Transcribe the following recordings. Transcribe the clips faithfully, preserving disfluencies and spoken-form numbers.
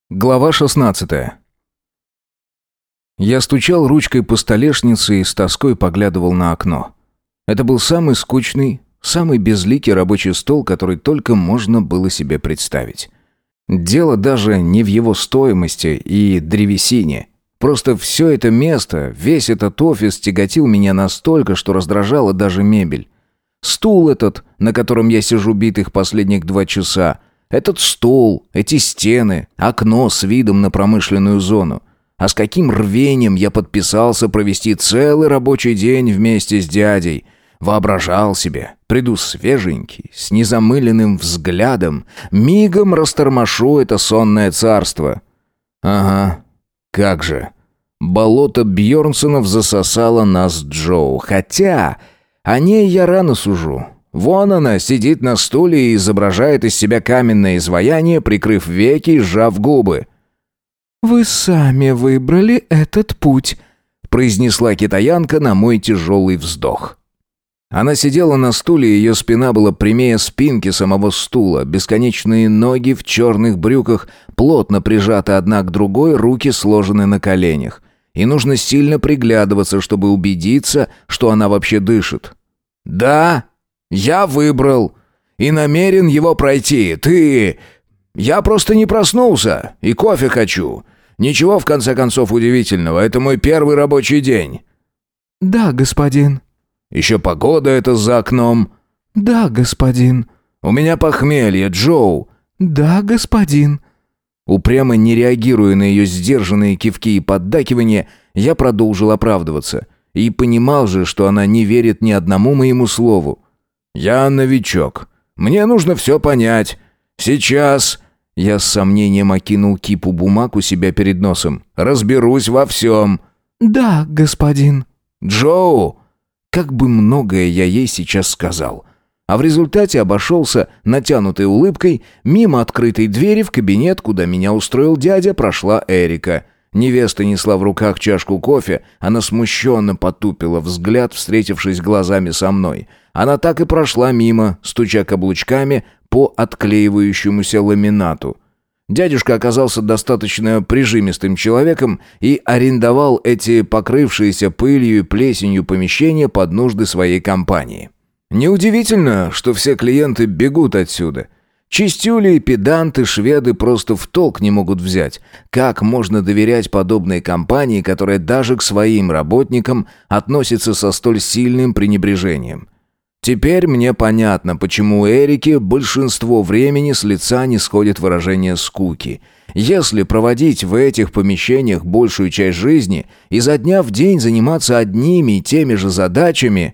Глава шестнадцатая. Я стучал ручкой по столешнице и с тоской поглядывал на окно. Это был самый скучный, самый безликий рабочий стол, который только можно было себе представить. Дело даже не в его стоимости и древесине. Просто все это место, весь этот офис тяготил меня настолько, что раздражала даже мебель. Стул этот, на котором я сижу битых последних два часа, этот стол, эти стены, окно с видом на промышленную зону. А с каким рвением я подписался провести целый рабочий день вместе с дядей. Воображал себе, приду свеженький, с незамыленным взглядом, мигом растормошу это сонное царство. Ага, как же. Болото Бьернсонов засосало нас с Джоу. Хотя о ней я рано сужу. Вон она сидит на стуле и изображает из себя каменное изваяние, прикрыв веки и сжав губы. «Вы сами выбрали этот путь», — произнесла китаянка на мой тяжелый вздох. Она сидела на стуле, ее спина была прямее спинки самого стула, бесконечные ноги в черных брюках плотно прижаты одна к другой, руки сложены на коленях. И нужно сильно приглядываться, чтобы убедиться, что она вообще дышит. «Да, я выбрал и намерен его пройти. Ты... Я просто не проснулся и кофе хочу. Ничего, в конце концов, удивительного. Это мой первый рабочий день». «Да, господин». «Еще погода это за окном». «Да, господин». «У меня похмелье, Джоу». «Да, господин». Упрямо не реагируя на ее сдержанные кивки и поддакивания, я продолжил оправдываться. И понимал же, что она не верит ни одному моему слову. «Я новичок. Мне нужно все понять. Сейчас...» Я с сомнением окинул кипу бумаг у себя перед носом. «Разберусь во всем». «Да, господин». «Джоу!» Как бы многое я ей сейчас сказал. А в результате обошелся натянутой улыбкой. Мимо открытой двери в кабинет, куда меня устроил дядя, прошла Эрика. Невеста несла в руках чашку кофе. Она смущенно потупила взгляд, встретившись глазами со мной. Она так и прошла мимо, стуча каблучками по отклеивающемуся ламинату. Дядюшка оказался достаточно прижимистым человеком и арендовал эти покрывшиеся пылью и плесенью помещения под нужды своей компании. Неудивительно, что все клиенты бегут отсюда. Чистюли и педанты шведы просто в толк не могут взять. Как можно доверять подобной компании, которая даже к своим работникам относится со столь сильным пренебрежением? Теперь мне понятно, почему у Эрики большинство времени с лица не сходит выражение скуки. Если проводить в этих помещениях большую часть жизни, изо дня в день заниматься одними и теми же задачами...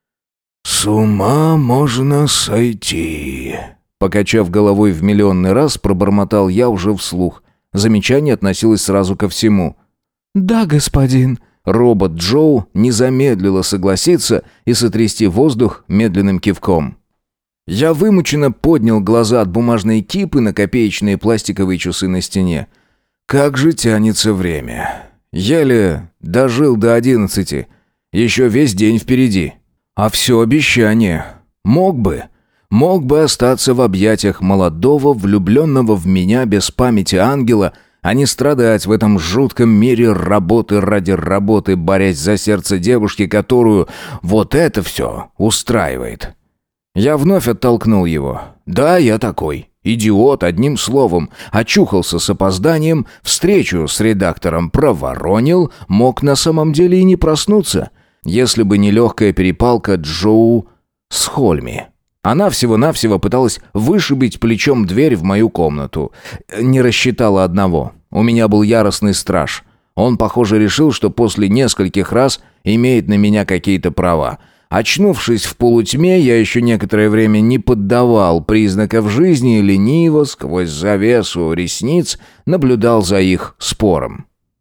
«С ума можно сойти», — покачав головой в миллионный раз, пробормотал я уже вслух. Замечание относилось сразу ко всему. «Да, господин». Робот Джоу не замедлила согласиться и сотрясти воздух медленным кивком. Я вымученно поднял глаза от бумажной кипы на копеечные пластиковые часы на стене. Как же тянется время. Еле дожил до одиннадцати. Еще весь день впереди. А все обещание. Мог бы. Мог бы остаться в объятиях молодого, влюбленного в меня без памяти ангела, а не страдать в этом жутком мире работы ради работы, борясь за сердце девушки, которую вот это все устраивает. Я вновь оттолкнул его. Да, я такой. Идиот, одним словом. Очухался с опозданием, встречу с редактором проворонил, мог на самом деле и не проснуться. Если бы не легкая перепалка Джоу с Хольми. Она всего-навсего пыталась вышибить плечом дверь в мою комнату. Не рассчитала одного. У меня был яростный страж. Он, похоже, решил, что после нескольких раз имеет на меня какие-то права. Очнувшись в полутьме, я еще некоторое время не поддавал признаков жизни и лениво, сквозь завесу ресниц, наблюдал за их спором.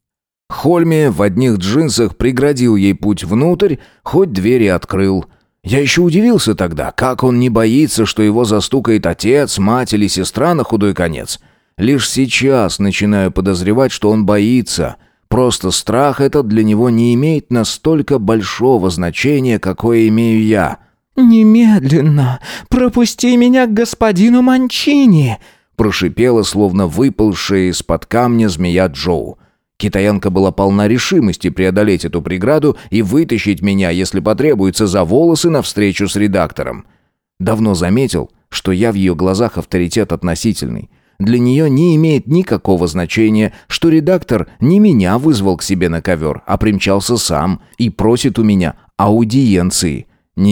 Хольми в одних джинсах преградил ей путь внутрь, хоть двери открыл. Я еще удивился тогда, как он не боится, что его застукает отец, мать или сестра на худой конец. Лишь сейчас начинаю подозревать, что он боится. Просто страх этот для него не имеет настолько большого значения, какое имею я. «Немедленно пропусти меня к господину Манчини!» прошипела, словно выползшая из-под камня змея Джоу. Китаянка была полна решимости преодолеть эту преграду и вытащить меня, если потребуется, за волосы навстречу с редактором. Давно заметил, что я в ее глазах авторитет относительный. Для нее не имеет никакого значения, что редактор не меня вызвал к себе на ковер, а примчался сам и просит у меня аудиенции.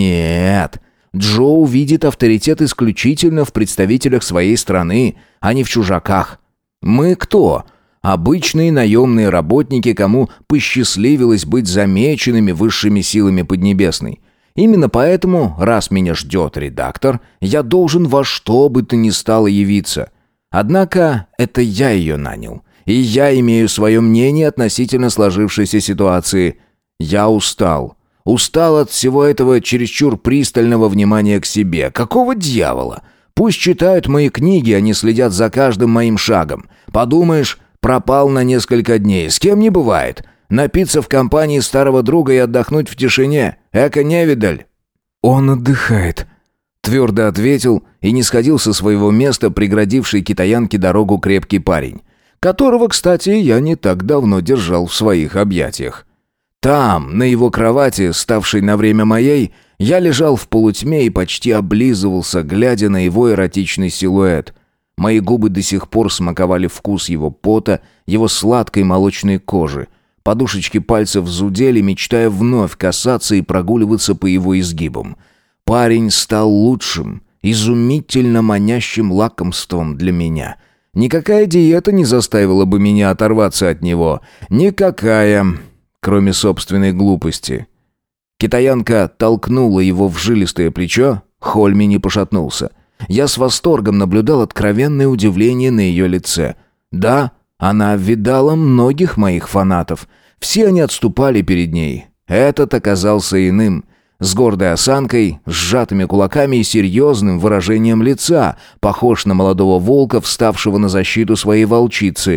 Нет, Джоу видит авторитет исключительно в представителях своей страны, а не в чужаках. Мы кто? Обычные наемные работники, кому посчастливилось быть замеченными высшими силами Поднебесной. Именно поэтому, раз меня ждет редактор, я должен во что бы то ни стало явиться. Однако это я ее нанял, и я имею свое мнение относительно сложившейся ситуации. Я устал. Устал от всего этого чересчур пристального внимания к себе. Какого дьявола? Пусть читают мои книги, они следят за каждым моим шагом. Подумаешь, пропал на несколько дней. С кем не бывает. Напиться в компании старого друга и отдохнуть в тишине. Эко-невидаль. «Он отдыхает», — твердо ответил и не сходил со своего места, преградивший китаянке дорогу крепкий парень, которого, кстати, я не так давно держал в своих объятиях. Там, на его кровати, ставшей на время моей, я лежал в полутьме и почти облизывался, глядя на его эротичный силуэт. Мои губы до сих пор смаковали вкус его пота, его сладкой молочной кожи. Подушечки пальцев зудели, мечтая вновь касаться и прогуливаться по его изгибам. Парень стал лучшим, изумительно манящим лакомством для меня. Никакая диета не заставила бы меня оторваться от него. Никакая, кроме собственной глупости. Китаянка толкнула его в жилистое плечо, Хольми не пошатнулся. Я с восторгом наблюдал откровенное удивление на ее лице. Да, она видала многих моих фанатов. Все они отступали перед ней. Этот оказался иным. С гордой осанкой, сжатыми кулаками и серьезным выражением лица, похож на молодого волка, вставшего на защиту своей волчицы.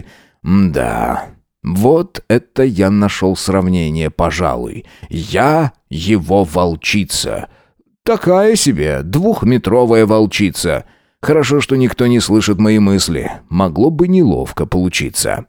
М-да, вот это я нашел сравнение, пожалуй. Я его волчица. Такая себе двухметровая волчица. Хорошо, что никто не слышит мои мысли. Могло бы неловко получиться.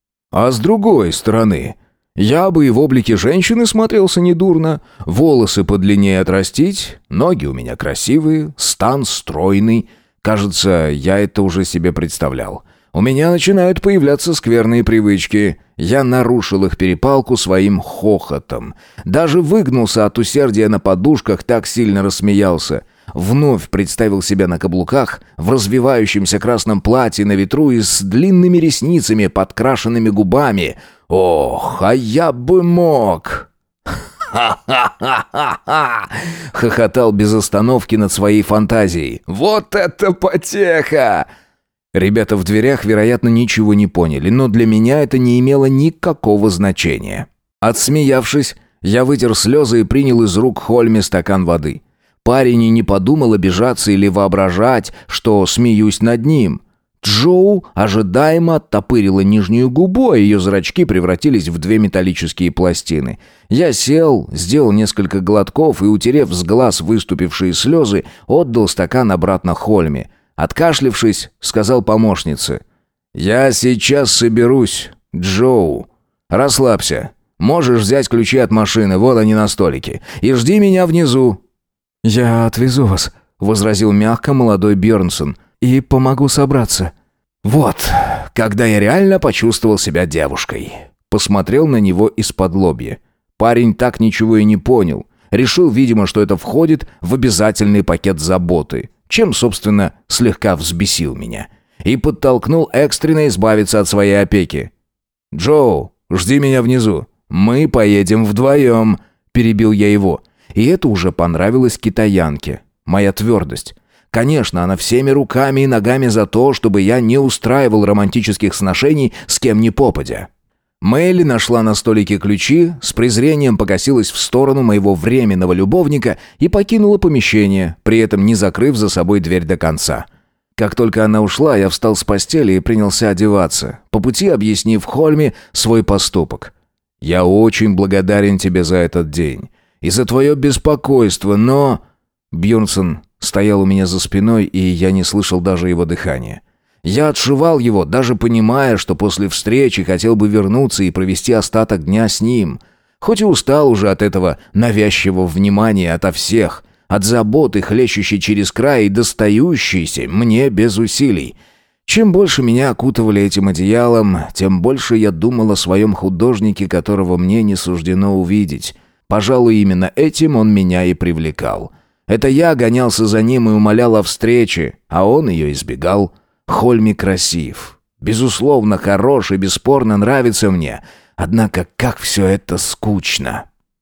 А с другой стороны, я бы и в облике женщины смотрелся недурно. Волосы подлиннее отрастить, ноги у меня красивые, стан стройный. Кажется, я это уже себе представлял. У меня начинают появляться скверные привычки. Я нарушил их перепалку своим хохотом. Даже выгнулся от усердия на подушках, так сильно рассмеялся. Вновь представил себя на каблуках, в развивающемся красном платье на ветру и с длинными ресницами, подкрашенными губами. Ох, а я бы мог! «Ха-ха-ха-ха-ха!» — хохотал без остановки над своей фантазией. «Вот это потеха!» Ребята в дверях, вероятно, ничего не поняли, но для меня это не имело никакого значения. Отсмеявшись, я вытер слезы и принял из рук Хольми стакан воды. Парень и не подумал обижаться или воображать, что смеюсь над ним. Джоу ожидаемо оттопырила нижнюю губу, а ее зрачки превратились в две металлические пластины. Я сел, сделал несколько глотков и, утерев с глаз выступившие слезы, отдал стакан обратно Хольми. Откашлившись, сказал помощнице: «Я сейчас соберусь, Джоу. Расслабься. Можешь взять ключи от машины, вот они на столике. И жди меня внизу». «Я отвезу вас», — возразил мягко молодой Бёрнсон, «и помогу собраться». Вот, когда я реально почувствовал себя девушкой. Посмотрел на него из-под лобья. Парень так ничего и не понял. Решил, видимо, что это входит в обязательный пакет заботы. Чем, собственно, слегка взбесил меня. И подтолкнул экстренно избавиться от своей опеки. «Джоу, жди меня внизу. Мы поедем вдвоем», — перебил я его. И это уже понравилось китаянке. Моя твердость. Конечно, она всеми руками и ногами за то, чтобы я не устраивал романтических сношений с кем ни попадя. Мэйли нашла на столике ключи, с презрением покосилась в сторону моего временного любовника и покинула помещение, при этом не закрыв за собой дверь до конца. Как только она ушла, я встал с постели и принялся одеваться, по пути объяснив Хольми свой поступок. «Я очень благодарен тебе за этот день и за твое беспокойство, но...» Бьернсон стоял у меня за спиной, и я не слышал даже его дыхания. Я отшивал его, даже понимая, что после встречи хотел бы вернуться и провести остаток дня с ним. Хоть и устал уже от этого навязчивого внимания ото всех, от заботы, хлещущей через край и достающейся мне без усилий. Чем больше меня окутывали этим одеялом, тем больше я думал о своем художнике, которого мне не суждено увидеть. Пожалуй, именно этим он меня и привлекал. Это я гонялся за ним и умолял о встрече, а он ее избегал. Хольми красив, безусловно хорош и бесспорно нравится мне, однако как все это скучно.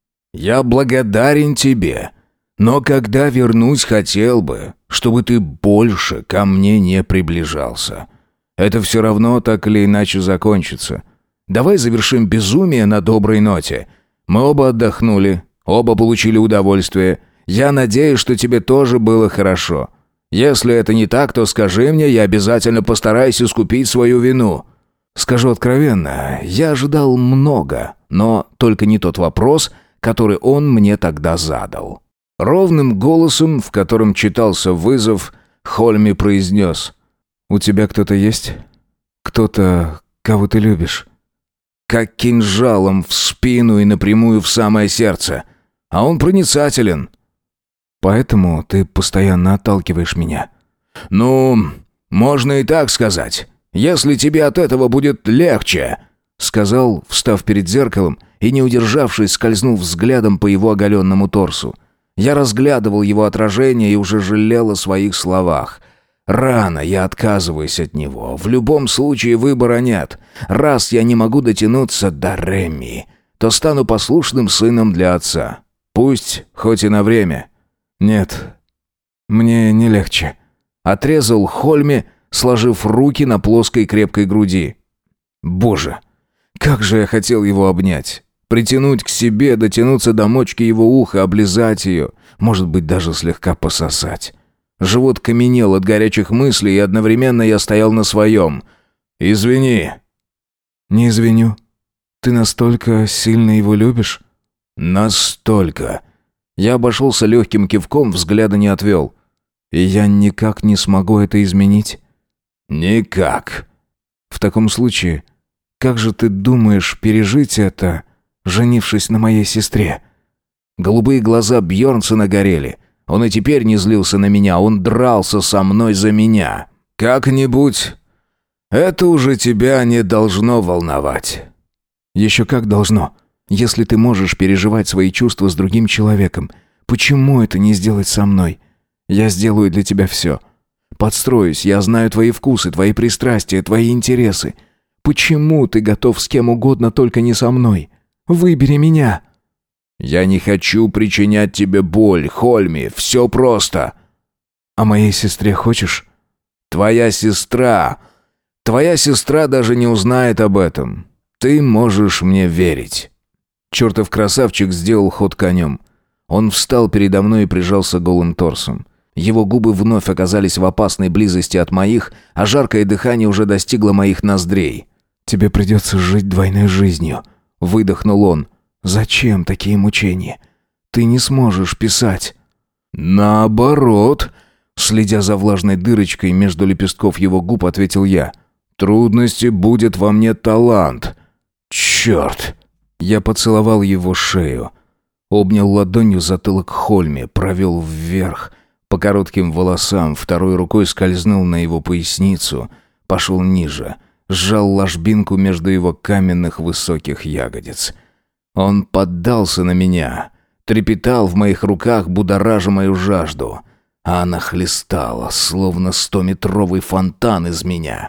Я благодарен тебе, но когда вернусь, хотел бы, чтобы ты больше ко мне не приближался. Это все равно так или иначе закончится. Давай завершим безумие на доброй ноте. Мы оба отдохнули, оба получили удовольствие. Я надеюсь, что тебе тоже было хорошо. Если это не так, то скажи мне, я обязательно постараюсь искупить свою вину». Скажу откровенно, я ожидал много, но только не тот вопрос, который он мне тогда задал. Ровным голосом, в котором читался вызов, Хольми произнес: «У тебя кто-то есть? Кто-то, кого ты любишь?» Как кинжалом в спину и напрямую в самое сердце. А он проницателен. «Поэтому ты постоянно отталкиваешь меня?» «Ну, можно и так сказать. Если тебе от этого будет легче», — сказал, встав перед зеркалом и, не удержавшись, скользнул взглядом по его оголенному торсу. Я разглядывал его отражение и уже жалел о своих словах. Рано я отказываюсь от него. В любом случае выбора нет. Раз я не могу дотянуться до Реми, то стану послушным сыном для отца. Пусть хоть и на время. «Нет, мне не легче», — отрезал Хольми, сложив руки на плоской крепкой груди. «Боже, как же я хотел его обнять, притянуть к себе, дотянуться до мочки его уха, облизать ее, может быть, даже слегка пососать». Живот каменел от горячих мыслей, и одновременно я стоял на своем. «Извини». «Не извиню. Ты настолько сильно его любишь?» «Настолько». Я обошелся легким кивком, взгляда не отвел. «И я никак не смогу это изменить?» «Никак». «В таком случае, как же ты думаешь пережить это, женившись на моей сестре?» Голубые глаза Бьернсона горели. Он и теперь не злился на меня, он дрался со мной за меня. «Как-нибудь. Это уже тебя не должно волновать». «Еще как должно. Если ты можешь переживать свои чувства с другим человеком, почему это не сделать со мной? Я сделаю для тебя все. Подстроюсь, я знаю твои вкусы, твои пристрастия, твои интересы. Почему ты готов с кем угодно, только не со мной? Выбери меня». «Я не хочу причинять тебе боль, Хольми, все просто». «А моей сестре хочешь?» «Твоя сестра... Твоя сестра даже не узнает об этом. Ты можешь мне верить». Чертов красавчик сделал ход конем. Он встал передо мной и прижался голым торсом. Его губы вновь оказались в опасной близости от моих, а жаркое дыхание уже достигло моих ноздрей. «Тебе придется жить двойной жизнью», — выдохнул он. «Зачем такие мучения? Ты не сможешь писать». «Наоборот», — следя за влажной дырочкой между лепестков его губ, ответил я. «Трудности будет во мне талант. Черт!» Я поцеловал его шею. Обнял ладонью затылок Хольми, провел вверх, по коротким волосам, второй рукой скользнул на его поясницу, пошел ниже, сжал ложбинку между его каменных высоких ягодиц. Он поддался на меня, трепетал в моих руках, будоража мою жажду, а она хлестала, словно стометровый фонтан из меня.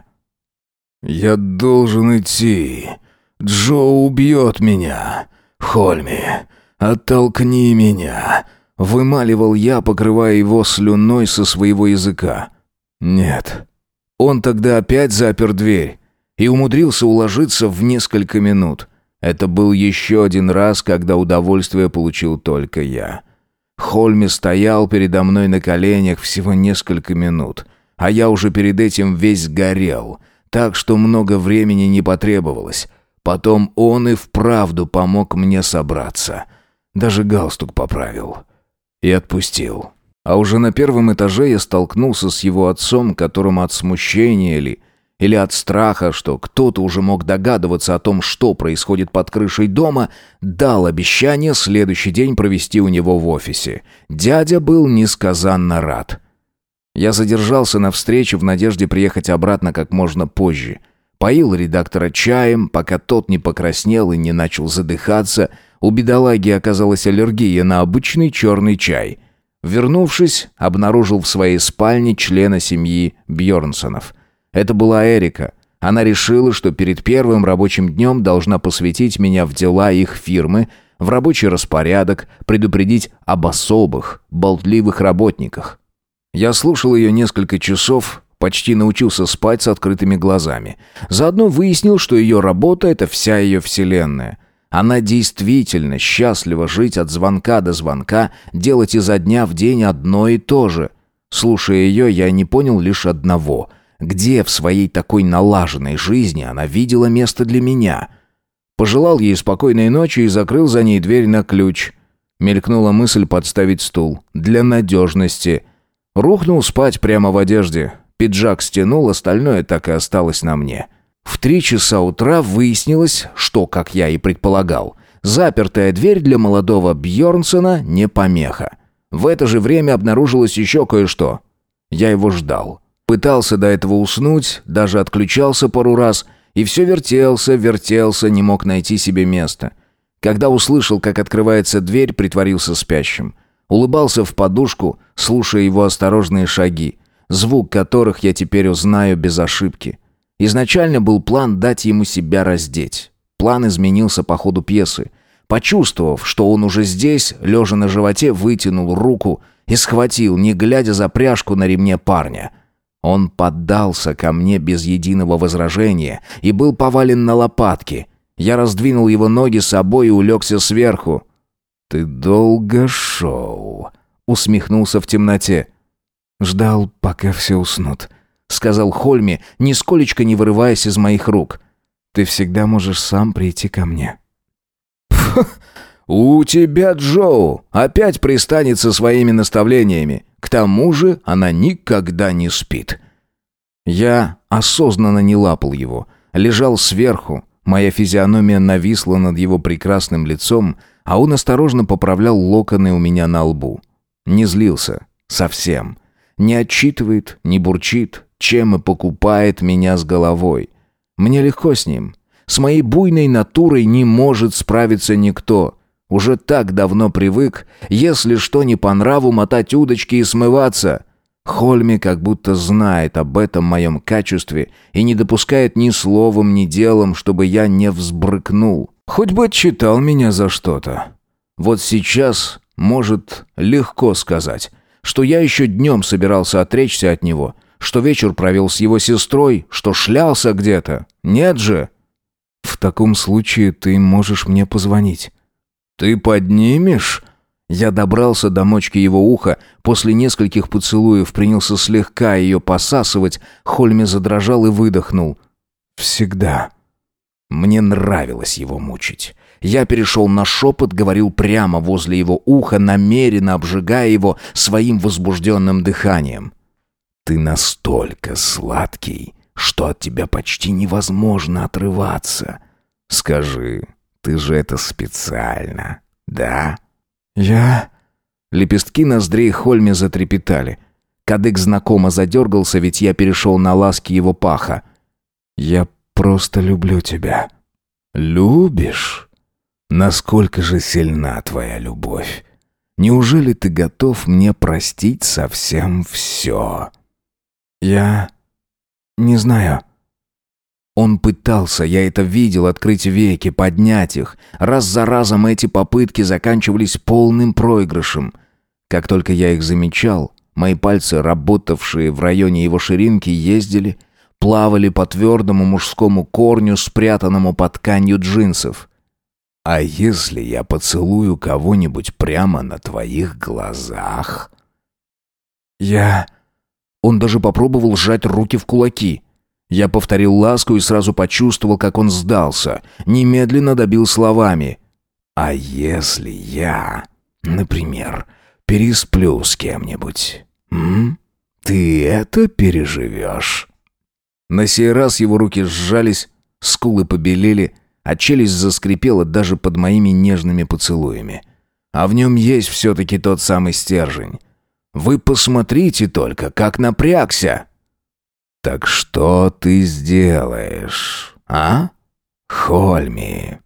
«Я должен идти. Джо убьет меня. Хольми, оттолкни меня», — вымаливал я, покрывая его слюной со своего языка. «Нет». Он тогда опять запер дверь и умудрился уложиться в несколько минут. Это был еще один раз, когда удовольствие получил только я. Хольми стоял передо мной на коленях всего несколько минут, а я уже перед этим весь горел, так что много времени не потребовалось. Потом он и вправду помог мне собраться. Даже галстук поправил. И отпустил. А уже на первом этаже я столкнулся с его отцом, которому от смущения ли, или от страха, что кто-то уже мог догадываться о том, что происходит под крышей дома, дал обещание следующий день провести у него в офисе. Дядя был несказанно рад. Я задержался на встрече в надежде приехать обратно как можно позже. Поил редактора чаем, пока тот не покраснел и не начал задыхаться. У бедолаги оказалась аллергия на обычный черный чай. Вернувшись, обнаружил в своей спальне члена семьи Бьернсонов. Это была Эрика. Она решила, что перед первым рабочим днем должна посвятить меня в дела их фирмы, в рабочий распорядок, предупредить об особых, болтливых работниках. Я слушал ее несколько часов, почти научился спать с открытыми глазами. Заодно выяснил, что ее работа — это вся ее вселенная. Она действительно счастлива жить от звонка до звонка, делать изо дня в день одно и то же. Слушая ее, я не понял лишь одного. Где в своей такой налаженной жизни она видела место для меня? Пожелал ей спокойной ночи и закрыл за ней дверь на ключ. Мелькнула мысль подставить стул. Для надежности. Рухнул спать прямо в одежде. Пиджак стянул, остальное так и осталось на мне. В три часа утра выяснилось, что, как я и предполагал, запертая дверь для молодого Бьернсона не помеха. В это же время обнаружилось еще кое-что. Я его ждал. Пытался до этого уснуть, даже отключался пару раз, и все вертелся, вертелся, не мог найти себе места. Когда услышал, как открывается дверь, притворился спящим. Улыбался в подушку, слушая его осторожные шаги, звук которых я теперь узнаю без ошибки. Изначально был план дать ему себя раздеть. План изменился по ходу пьесы. Почувствовав, что он уже здесь, лежа на животе, вытянул руку и схватил, не глядя, за пряжку на ремне парня. Он поддался ко мне без единого возражения и был повален на лопатки. Я раздвинул его ноги собой и улегся сверху. «Ты долго шел», — усмехнулся в темноте. «Ждал, пока все уснут», — сказал Хольми, нисколечко не вырываясь из моих рук. «Ты всегда можешь сам прийти ко мне». «У тебя, Джоу, опять пристанет со своими наставлениями. К тому же она никогда не спит». Я осознанно не лапал его, лежал сверху, моя физиономия нависла над его прекрасным лицом, а он осторожно поправлял локоны у меня на лбу. Не злился. Совсем. Не отчитывает, не бурчит, чем и покупает меня с головой. Мне легко с ним. С моей буйной натурой не может справиться никто. Уже так давно привык, если что не по нраву, мотать удочки и смываться. Хольми как будто знает об этом моем качестве и не допускает ни словом, ни делом, чтобы я не взбрыкнул. Хоть бы отчитал меня за что-то. Вот сейчас, может, легко сказать, что я еще днем собирался отречься от него, что вечер провел с его сестрой, что шлялся где-то. Нет же. В таком случае ты можешь мне позвонить. Ты поднимешь? Я добрался до мочки его уха, после нескольких поцелуев принялся слегка ее посасывать, Хольми задрожал и выдохнул. Всегда. Мне нравилось его мучить. Я перешел на шепот, говорил прямо возле его уха, намеренно обжигая его своим возбужденным дыханием. «Ты настолько сладкий, что от тебя почти невозможно отрываться. Скажи, ты же это специально, да?» «Я...» Лепестки ноздрей Хольми затрепетали. Кадык знакомо задергался, ведь я перешел на ласки его паха. «Я просто люблю тебя». «Любишь? Насколько же сильна твоя любовь? Неужели ты готов мне простить совсем все?» «Я... не знаю». Он пытался, я это видел, открыть веки, поднять их. Раз за разом эти попытки заканчивались полным проигрышем. Как только я их замечал, мои пальцы, работавшие в районе его ширинки, ездили, плавали по твердому мужскому корню, спрятанному под тканью джинсов. «А если я поцелую кого-нибудь прямо на твоих глазах?» «Я...» Он даже попробовал сжать руки в кулаки. Я повторил ласку и сразу почувствовал, как он сдался. Немедленно добил словами. «А если я, например, пересплю с кем-нибудь. М? Ты это переживешь?» На сей раз его руки сжались, скулы побелели, а челюсть заскрипела даже под моими нежными поцелуями. А в нем есть все-таки тот самый стержень. Вы посмотрите только, как напрягся. «Так что ты сделаешь, а, Хольми?»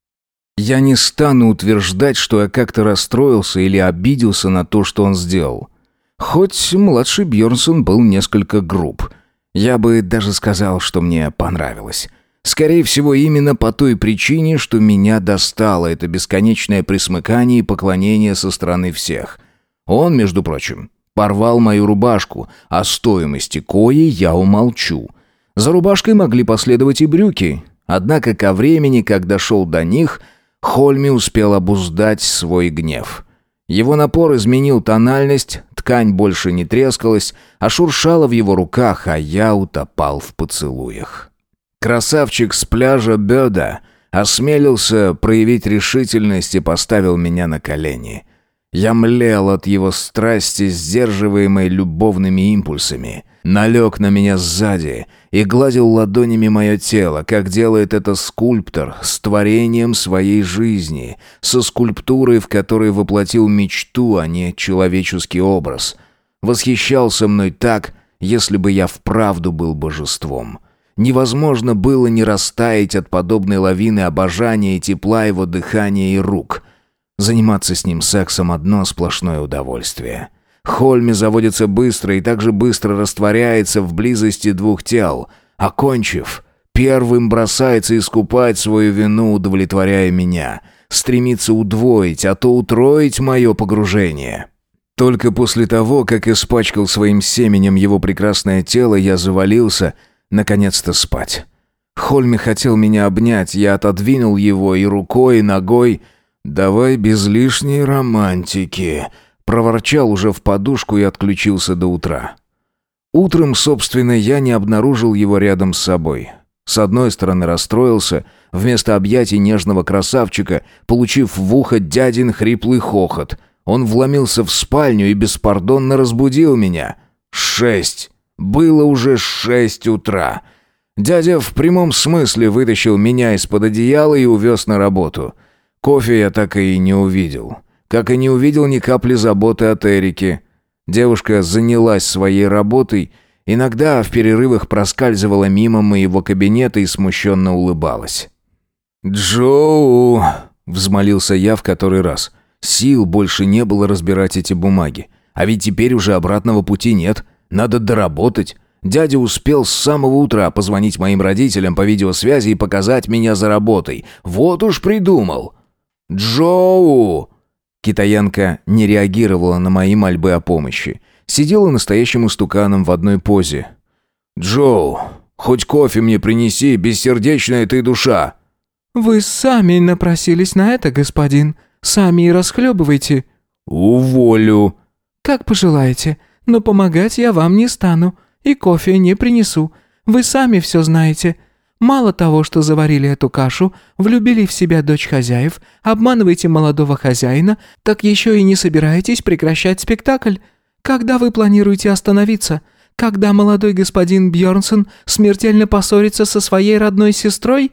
Я не стану утверждать, что я как-то расстроился или обиделся на то, что он сделал. Хоть младший Бьернсон был несколько груб. Я бы даже сказал, что мне понравилось. Скорее всего, именно по той причине, что меня достало это бесконечное присмыкание и поклонение со стороны всех. Он, между прочим, порвал мою рубашку, о стоимости коей я умолчу. За рубашкой могли последовать и брюки. Однако ко времени, как дошел до них, Хольми успел обуздать свой гнев. Его напор изменил тональность, ткань больше не трескалась, а шуршала в его руках, а я утопал в поцелуях. Красавчик с пляжа Бёда осмелился проявить решительность и поставил меня на колени. Я млел от его страсти, сдерживаемой любовными импульсами. Налег на меня сзади и гладил ладонями мое тело, как делает это скульптор с творением своей жизни, со скульптурой, в которой воплотил мечту, а не человеческий образ. Восхищался мной так, если бы я вправду был божеством. Невозможно было не растаять от подобной лавины обожания и тепла его дыхания и рук. Заниматься с ним сексом — одно сплошное удовольствие. Хольми заводится быстро и также быстро растворяется в близости двух тел. Окончив, первым бросается искупать свою вину, удовлетворяя меня. Стремится удвоить, а то утроить мое погружение. Только после того, как испачкал своим семенем его прекрасное тело, я завалился, наконец-то, спать. Хольми хотел меня обнять, я отодвинул его и рукой, и ногой. «Давай без лишней романтики», проворчал уже в подушку и отключился до утра. Утром, собственно, я не обнаружил его рядом с собой. С одной стороны расстроился, вместо объятий нежного красавчика, получив в ухо дядин хриплый хохот. Он вломился в спальню и беспардонно разбудил меня. Шесть. Было уже шесть утра. Дядя в прямом смысле вытащил меня из-под одеяла и увез на работу. Кофе я так и не увидел. Как и не увидел ни капли заботы от Эрики. Девушка занялась своей работой, иногда в перерывах проскальзывала мимо моего кабинета и смущенно улыбалась. «Джоу!» — взмолился я в который раз. Сил больше не было разбирать эти бумаги. А ведь теперь уже обратного пути нет. Надо доработать. Дядя успел с самого утра позвонить моим родителям по видеосвязи и показать меня за работой. Вот уж придумал. «Джоу!» Китаянка не реагировала на мои мольбы о помощи. Сидела настоящим истуканом в одной позе. «Джоу, хоть кофе мне принеси, бессердечная ты душа!» «Вы сами напросились на это, господин. Сами и расхлебывайте». «Уволю». «Как пожелаете, но помогать я вам не стану, и кофе не принесу. Вы сами все знаете. Мало того, что заварили эту кашу, влюбили в себя дочь хозяев, обманываете молодого хозяина, так еще и не собираетесь прекращать спектакль. Когда вы планируете остановиться? Когда молодой господин Бьернсон смертельно поссорится со своей родной сестрой?»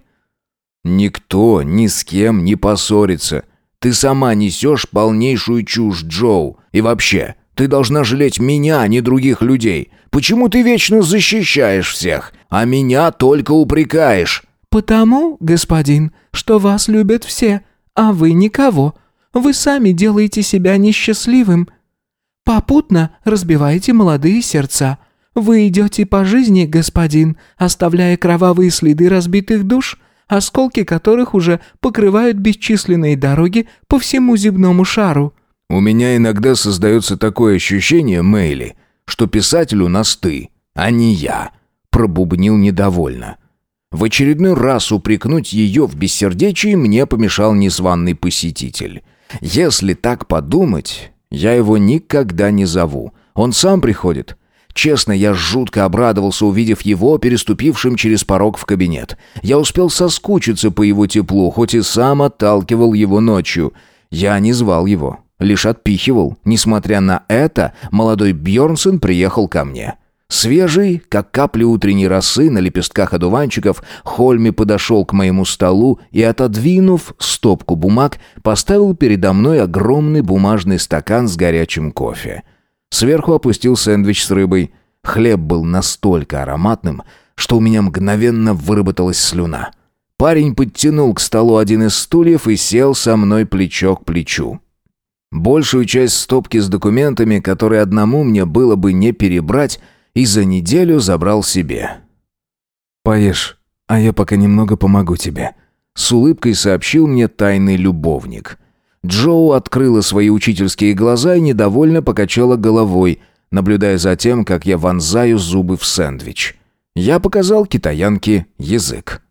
«Никто ни с кем не поссорится. Ты сама несешь полнейшую чушь, Джоу. И вообще, ты должна жалеть меня, а не других людей. Почему ты вечно защищаешь всех, а меня только упрекаешь?» «Потому, господин, что вас любят все, а вы никого. Вы сами делаете себя несчастливым. Попутно разбиваете молодые сердца. Вы идете по жизни, господин, оставляя кровавые следы разбитых душ, осколки которых уже покрывают бесчисленные дороги по всему земному шару». «У меня иногда создается такое ощущение, Мэйли, что писатель у нас ты, а не я», — пробубнил недовольно. В очередной раз упрекнуть ее в бессердечии мне помешал незваный посетитель. Если так подумать, я его никогда не зову. Он сам приходит. Честно, я жутко обрадовался, увидев его, переступившим через порог в кабинет. Я успел соскучиться по его теплу, хоть и сам отталкивал его ночью. Я не звал его. лишь отпихивал. Несмотря на это, молодой Бьернсон приехал ко мне. Свежий, как капли утренней росы на лепестках одуванчиков, Хольми подошел к моему столу и, отодвинув стопку бумаг, поставил передо мной огромный бумажный стакан с горячим кофе. Сверху опустил сэндвич с рыбой. Хлеб был настолько ароматным, что у меня мгновенно выработалась слюна. Парень подтянул к столу один из стульев и сел со мной плечо к плечу. Большую часть стопки с документами, которые одному мне было бы не перебрать, и за неделю забрал себе. «Поешь, а я пока немного помогу тебе», — с улыбкой сообщил мне тайный любовник. Джоу открыла свои учительские глаза и недовольно покачала головой, наблюдая за тем, как я вонзаю зубы в сэндвич. Я показал китаянке язык.